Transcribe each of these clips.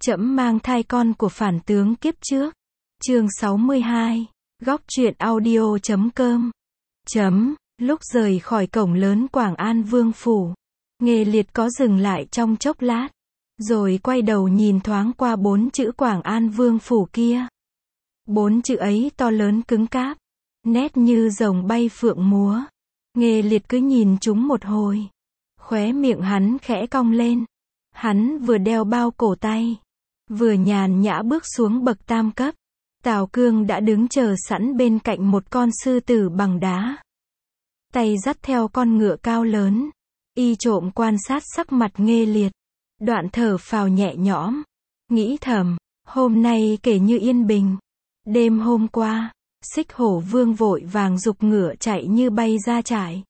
Trẫm mang thai con của phản tướng kiếp trước. Chương 62. Góc truyện audio.com. Lúc rời khỏi cổng lớn Quảng An Vương phủ, Nghê Liệt có dừng lại trong chốc lát, rồi quay đầu nhìn thoáng qua 4 chữ Quảng An Vương phủ kia. 4 chữ ấy to lớn cứng cáp, nét như rồng bay phượng múa. Nghê Liệt cứ nhìn chúng một hồi, khóe miệng hắn khẽ cong lên. Hắn vừa đeo bao cổ tay, vừa nhàn nhã bước xuống bậc tam cấp. Tào Cương đã đứng chờ sẵn bên cạnh một con sư tử bằng đá, tay dắt theo con ngựa cao lớn. Y trộm quan sát sắc mặt Nghê Liệt, đoạn thở phào nhẹ nhõm, nghĩ thầm, hôm nay kể như yên bình. Đêm hôm qua, Xích Hổ Vương vội vàng giục ngựa chạy như bay ra trại.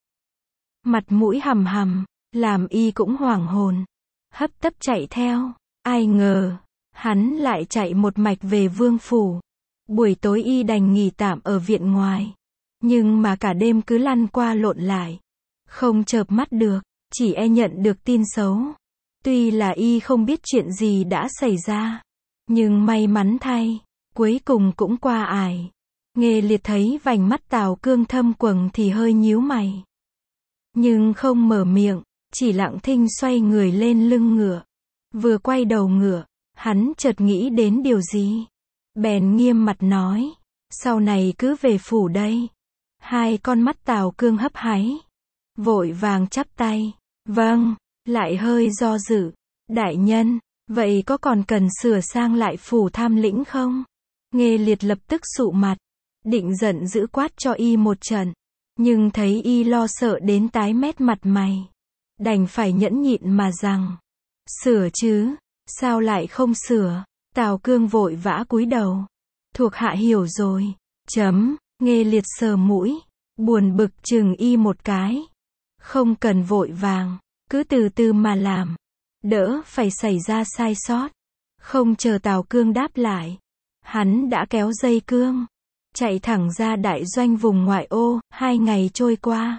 Mặt mũi hầm hầm, làm y cũng hoảng hồn, hấp tấp chạy theo. Ai ngờ, hắn lại chạy một mạch về vương phủ. Buổi tối y đành nghỉ tạm ở viện ngoài, nhưng mà cả đêm cứ lăn qua lộn lại, không chợp mắt được, chỉ e nhận được tin xấu. Tuy là y không biết chuyện gì đã xảy ra, nhưng may mắn thay, cuối cùng cũng qua ải. Nghê Liệt thấy vành mắt Tào Cương thâm quầng thì hơi nhíu mày, nhưng không mở miệng, chỉ lặng thinh xoay người lên lưng ngựa. Vừa quay đầu ngựa, hắn chợt nghĩ đến điều gì, bèn nghiêm mặt nói, sau này cứ về phủ đây. Hai con mắt Tào Cương hấp háy, vội vàng chắp tay, vâng. Lại hơi do dự, đại nhân, vậy có còn cần sửa sang lại phủ tham lĩnh không? Nghê Liệt lập tức sụ mặt, định giận dữ quát cho y một trận, nhưng thấy y lo sợ đến tái mét mặt mày, đành phải nhẫn nhịn mà rằng, sửa chứ, sao lại không sửa? Tào Cương vội vã cúi đầu, thuộc hạ hiểu rồi. Nghê Liệt sờ mũi, buồn bực chừng y một cái, không cần vội vàng, cứ từ từ mà làm, đỡ phải xảy ra sai sót. Không chờ Tào Cương đáp lại, hắn đã kéo dây cương, chạy thẳng ra đại doanh vùng ngoại ô. 2 ngày trôi qua,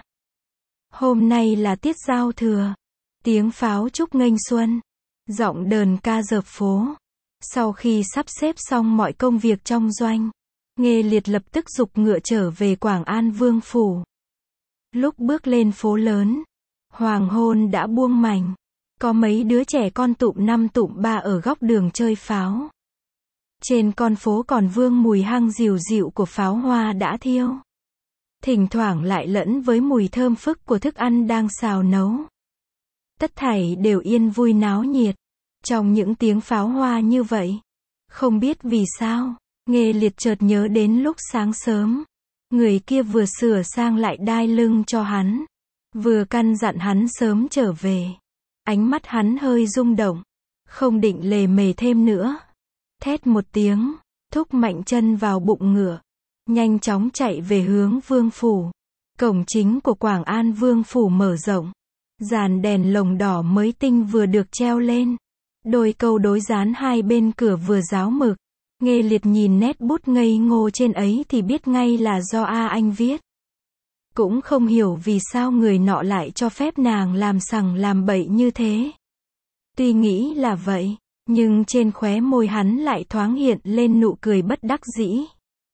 hôm nay là tiết giao thừa, tiếng pháo chúc nghênh xuân, giọng đờn ca dợp phố. Sau khi sắp xếp xong mọi công việc trong doanh, Nghê Liệt lập tức giục ngựa trở về Quảng An Vương phủ. Lúc bước lên phố lớn, hoàng hôn đã buông mảnh, có mấy đứa trẻ con tụm 5 tụm 3 ở góc đường chơi pháo. Trên con phố còn vương mùi hăng dịu dịu của pháo hoa đã thiêu, thỉnh thoảng lại lẫn với mùi thơm phức của thức ăn đang xào nấu. Tất thảy đều yên vui náo nhiệt. Trong những tiếng pháo hoa như vậy, không biết vì sao, Nghê Liệt chợt nhớ đến lúc sáng sớm, người kia vừa sửa sang lại đai lưng cho hắn, vừa căn dặn hắn sớm trở về. Ánh mắt hắn hơi rung động, không định lề mề thêm nữa. Thét một tiếng, thúc mạnh chân vào bụng ngựa, nhanh chóng chạy về hướng vương phủ. Cổng chính của Quảng An Vương phủ mở rộng, dàn đèn lồng đỏ mới tinh vừa được treo lên. Đôi câu đối dán hai bên cửa vừa ráo mực. Nghê Liệt nhìn nét bút ngây ngô trên ấy thì biết ngay là do A Anh viết. Cũng không hiểu vì sao người nọ lại cho phép nàng làm sằng làm bậy như thế. Tuy nghĩ là vậy, nhưng trên khóe môi hắn lại thoáng hiện lên nụ cười bất đắc dĩ.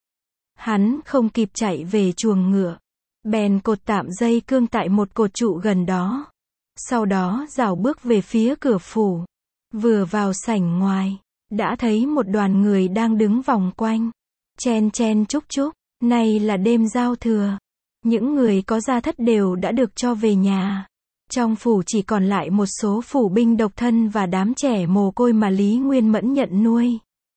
Hắn không kịp chạy về chuồng ngựa, bèn cột tạm dây cương tại một cột trụ gần đó. Sau đó rảo bước về phía cửa phủ. Vừa vào sảnh ngoài, đã thấy một đoàn người đang đứng vòng quanh, chen chen chúc chúc. Nay là đêm giao thừa, những người có gia thất đều đã được cho về nhà. Trong phủ chỉ còn lại một số phủ binh độc thân và đám trẻ mồ côi mà Lý Nguyên Mẫn nhận nuôi.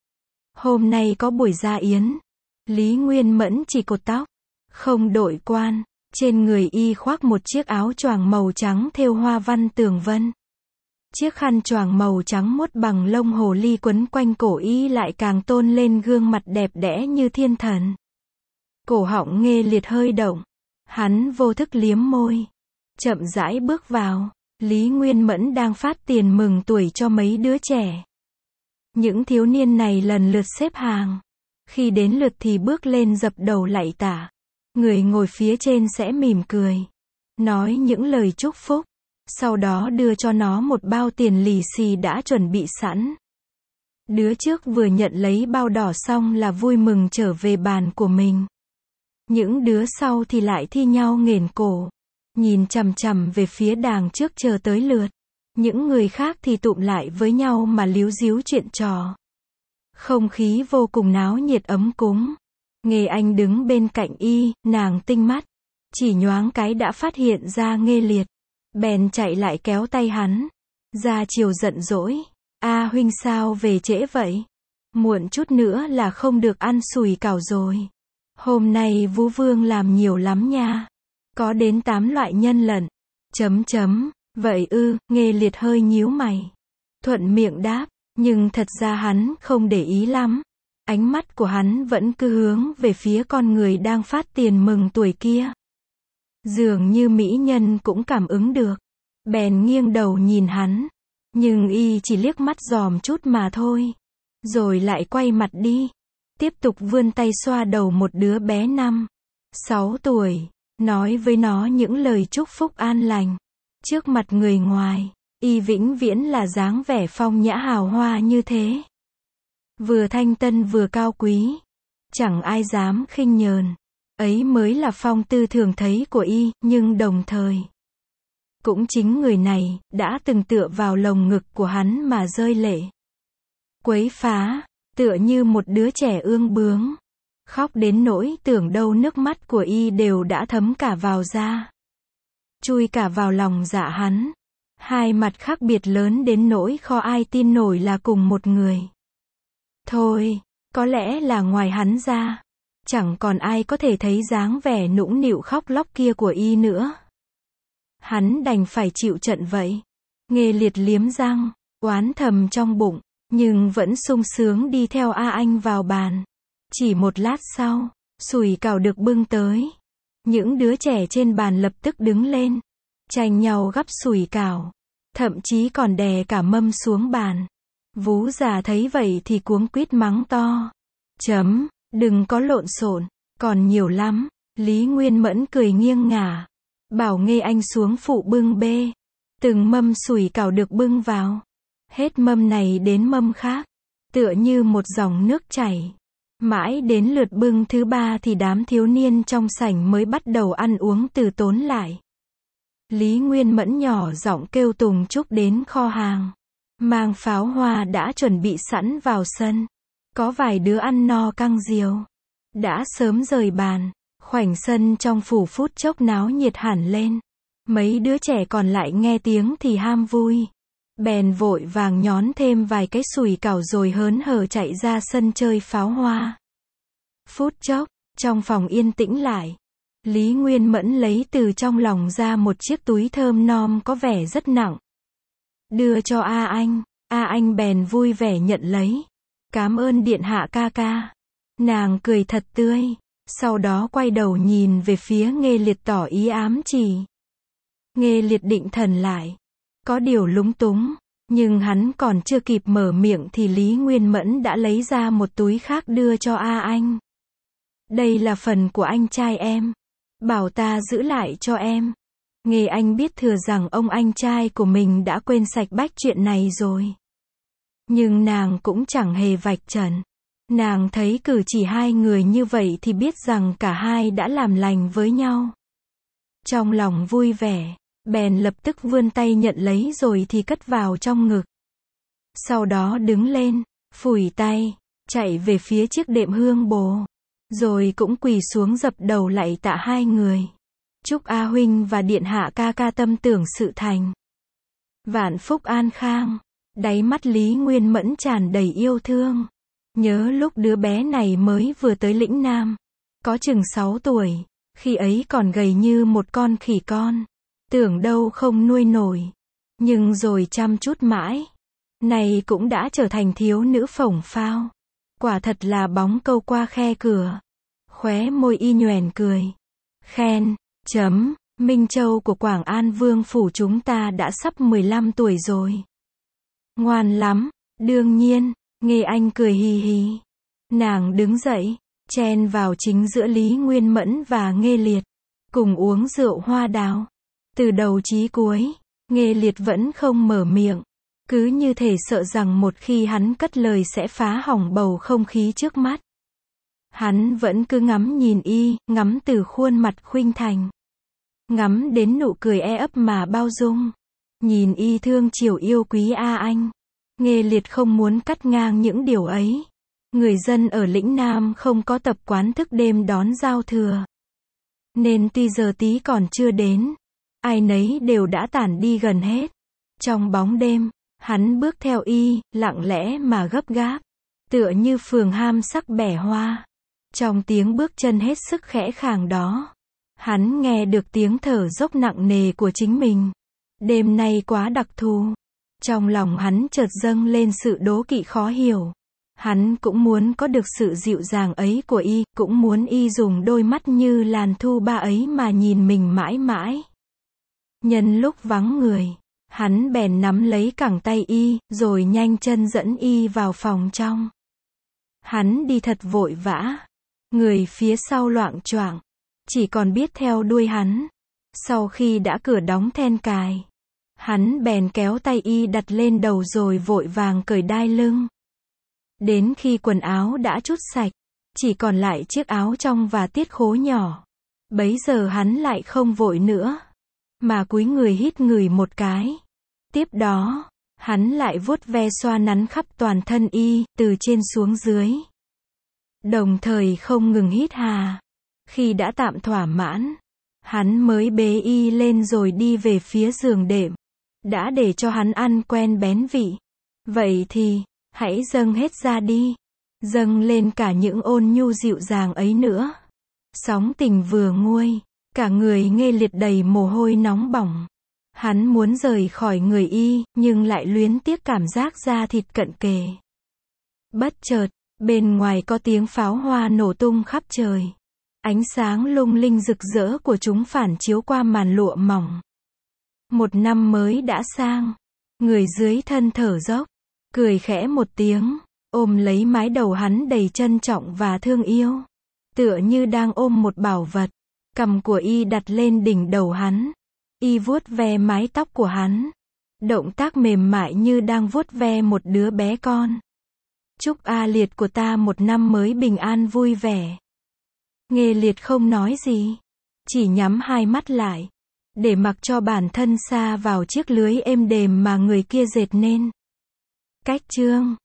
Hôm nay có buổi gia yến, Lý Nguyên Mẫn chỉ cột tóc, không đội quan, trên người y khoác một chiếc áo choàng màu trắng thêu hoa văn tường vân. Chiếc khăn choàng màu trắng muốt bằng lông hồ ly quấn quanh cổ y lại càng tôn lên gương mặt đẹp đẽ như thiên thần. Cổ họng Nghê Liệt hơi động, hắn vô thức liếm môi, chậm rãi bước vào. Lý Nguyên Mẫn đang phát tiền mừng tuổi cho mấy đứa trẻ. Những thiếu niên này lần lượt xếp hàng, khi đến lượt thì bước lên dập đầu lạy tạ. Người ngồi phía trên sẽ mỉm cười, nói những lời chúc phúc. Sau đó đưa cho nó một bao tiền lì xì đã chuẩn bị sẵn. Đứa trước vừa nhận lấy bao đỏ xong là vui mừng trở về bàn của mình. Những đứa sau thì lại thi nhau nghển cổ, nhìn chằm chằm về phía đàng trước chờ tới lượt. Những người khác thì tụm lại với nhau mà líu díu chuyện trò. Không khí vô cùng náo nhiệt ấm cúng. Nghê Anh đứng bên cạnh y, nàng tinh mắt. Chỉ nhoáng cái đã phát hiện ra Nghê Liệt. Bèn chạy lại kéo tay hắn. Ra chiều giận dỗi. A huynh sao về trễ vậy? Muộn chút nữa là không được ăn sủi cảo rồi. Hôm nay Vũ Vương làm nhiều lắm nha. Có đến 8 loại nhân lận. Vậy ư, Nghê Liệt hơi nhíu mày. Thuận miệng đáp, nhưng thật ra hắn không để ý lắm. Ánh mắt của hắn vẫn cứ hướng về phía con người đang phát tiền mừng tuổi kia. Dường như mỹ nhân cũng cảm ứng được. Bèn nghiêng đầu nhìn hắn. Nhưng y chỉ liếc mắt dòm chút mà thôi. Rồi lại quay mặt đi. Tiếp tục vươn tay xoa đầu một đứa bé 5-6 tuổi. Nói với nó những lời chúc phúc an lành. Trước mặt người ngoài, y vĩnh viễn là dáng vẻ phong nhã hào hoa như thế. Vừa thanh tân vừa cao quý. Chẳng ai dám khinh nhờn. Ấy mới là phong tư thường thấy của y, nhưng đồng thời. Cũng chính người này, đã từng tựa vào lồng ngực của hắn mà rơi lệ. Quấy phá, tựa như một đứa trẻ ương bướng. Khóc đến nỗi tưởng đâu nước mắt của y đều đã thấm cả vào da. Chui cả vào lòng dạ hắn. Hai mặt khác biệt lớn đến nỗi khó ai tin nổi là cùng một người. Thôi, có lẽ là ngoài hắn ra, chẳng còn ai có thể thấy dáng vẻ nũng nịu khóc lóc kia của y nữa. Hắn đành phải chịu trận vậy. Nghê Liệt liếm răng, oán thầm trong bụng, nhưng vẫn sung sướng đi theo A Anh vào bàn. Chỉ một lát sau, sủi cảo được bưng tới. Những đứa trẻ trên bàn lập tức đứng lên, tranh nhau gắp sủi cảo, thậm chí còn đè cả mâm xuống bàn. Vú già thấy vậy thì cuống quýt mắng to. Đừng có lộn xộn, còn nhiều lắm. Lý Nguyên Mẫn cười nghiêng ngả, bảo Nghê Anh xuống phụ bưng bê. Từng mâm sủi cảo được bưng vào. Hết mâm này đến mâm khác, tựa như một dòng nước chảy. Mãi đến lượt bưng thứ 3 thì đám thiếu niên trong sảnh mới bắt đầu ăn uống từ tốn lại. Lý Nguyên Mẫn nhỏ giọng kêu Tùng Trúc đến kho hàng. Mang pháo hoa đã chuẩn bị sẵn vào sân. Có vài đứa ăn no căng diều. Đã sớm rời bàn. Khoảnh sân trong phủ phút chốc náo nhiệt hẳn lên. Mấy đứa trẻ còn lại nghe tiếng thì ham vui. Bèn vội vàng nhón thêm vài cái sủi cảo rồi hớn hở chạy ra sân chơi pháo hoa. Phút chốc, trong phòng yên tĩnh lại. Lý Nguyên Mẫn lấy từ trong lòng ra một chiếc túi thơm nom có vẻ rất nặng. Đưa cho A Anh. A Anh bèn vui vẻ nhận lấy. Cảm ơn điện hạ ca ca. Nàng cười thật tươi. Sau đó quay đầu nhìn về phía Nghê Liệt tỏ ý ám chỉ. Nghê Liệt định thần lại. Có điều lúng túng. Nhưng hắn còn chưa kịp mở miệng thì Lý Nguyên Mẫn đã lấy ra một túi khác đưa cho A Anh. Đây là phần của anh trai em. Bảo ta giữ lại cho em. Nghê Anh biết thừa rằng ông anh trai của mình đã quên sạch bách chuyện này rồi. Nhưng nàng cũng chẳng hề vạch trần. Nàng thấy cử chỉ hai người như vậy thì biết rằng cả hai đã làm lành với nhau. Trong lòng vui vẻ, bèn lập tức vươn tay nhận lấy rồi thì cất vào trong ngực. Sau đó đứng lên, phủi tay, chạy về phía chiếc đệm hương bồ. Rồi cũng quỳ xuống dập đầu lạy tạ hai người. Chúc A huynh và điện hạ ca ca tâm tưởng sự thành. Vạn phúc an khang. Đáy mắt Lý Nguyên Mẫn tràn đầy yêu thương. Nhớ lúc đứa bé này mới vừa tới lĩnh Nam. Có chừng 6 tuổi. Khi ấy còn gầy như một con khỉ con. Tưởng đâu không nuôi nổi. Nhưng rồi chăm chút mãi. Này cũng đã trở thành thiếu nữ phổng phao. Quả thật là bóng câu qua khe cửa. Khóe môi y nhoẻn cười. Khen. Minh Châu của Quảng An Vương phủ chúng ta đã sắp 15 tuổi rồi. Ngoan lắm. Đương nhiên. Nghê Anh cười hì hì. Nàng đứng dậy, chen vào chính giữa Lý Nguyên Mẫn và Nghê Liệt. Cùng uống rượu hoa đào. Từ đầu chí cuối, Nghê Liệt vẫn không mở miệng. Cứ như thể sợ rằng một khi hắn cất lời sẽ phá hỏng bầu không khí trước mắt. Hắn vẫn cứ ngắm nhìn y, ngắm từ khuôn mặt khuynh thành. Ngắm đến nụ cười ấp mà bao dung. Nhìn y thương chiều yêu quý anh. Nghê Liệt không muốn cắt ngang những điều ấy. Người dân ở lĩnh Nam không có tập quán thức đêm đón giao thừa. Nên tuy giờ tí còn chưa đến, ai nấy đều đã tản đi gần hết. Trong bóng đêm, hắn bước theo y, lặng lẽ mà gấp gáp. Tựa như phường ham sắc bẻ hoa. Trong tiếng bước chân hết sức khẽ khàng đó, hắn nghe được tiếng thở dốc nặng nề của chính mình. Đêm nay quá đặc thù. Trong lòng hắn chợt dâng lên sự đố kỵ khó hiểu. Hắn cũng muốn có được sự dịu dàng ấy của y, cũng muốn y dùng đôi mắt như làn thu ba ấy mà nhìn mình mãi mãi. Nhân lúc vắng người, hắn bèn nắm lấy cẳng tay y, rồi nhanh chân dẫn y vào phòng trong. Hắn đi thật vội vã. Người phía sau loạng choạng, chỉ còn biết theo đuôi hắn. Sau khi đã cửa đóng then cài, hắn bèn kéo tay y đặt lên đầu rồi vội vàng cởi đai lưng. Đến khi quần áo đã trút sạch, chỉ còn lại chiếc áo trong và tiết khố nhỏ. Bấy giờ hắn lại không vội nữa, mà cúi người hít ngửi một cái. Tiếp đó, hắn lại vuốt ve xoa nắn khắp toàn thân y, từ trên xuống dưới. Đồng thời không ngừng hít hà. Khi đã tạm thỏa mãn, hắn mới bế y lên rồi đi về phía giường đệm. Đã để cho hắn ăn quen bén vị. Vậy thì, hãy dâng hết ra đi. Dâng lên cả những ôn nhu dịu dàng ấy nữa. Sóng tình vừa nguôi, cả người Nghê Liệt đầy mồ hôi nóng bỏng. Hắn muốn rời khỏi người y, nhưng lại luyến tiếc cảm giác da thịt cận kề. Bất chợt, bên ngoài có tiếng pháo hoa nổ tung khắp trời. Ánh sáng lung linh rực rỡ của chúng phản chiếu qua màn lụa mỏng. Một năm mới đã sang. Người dưới thân thở dốc, cười khẽ một tiếng, ôm lấy mái đầu hắn đầy trân trọng và thương yêu. Tựa như đang ôm một bảo vật. Cằm của y đặt lên đỉnh đầu hắn. Y vuốt ve mái tóc của hắn. Động tác mềm mại như đang vuốt ve một đứa bé con. Chúc A Liệt của ta một năm mới bình an vui vẻ. Nghê Liệt không nói gì, chỉ nhắm hai mắt lại, để mặc cho bản thân sa vào chiếc lưới êm đềm mà người kia dệt nên. Cách chương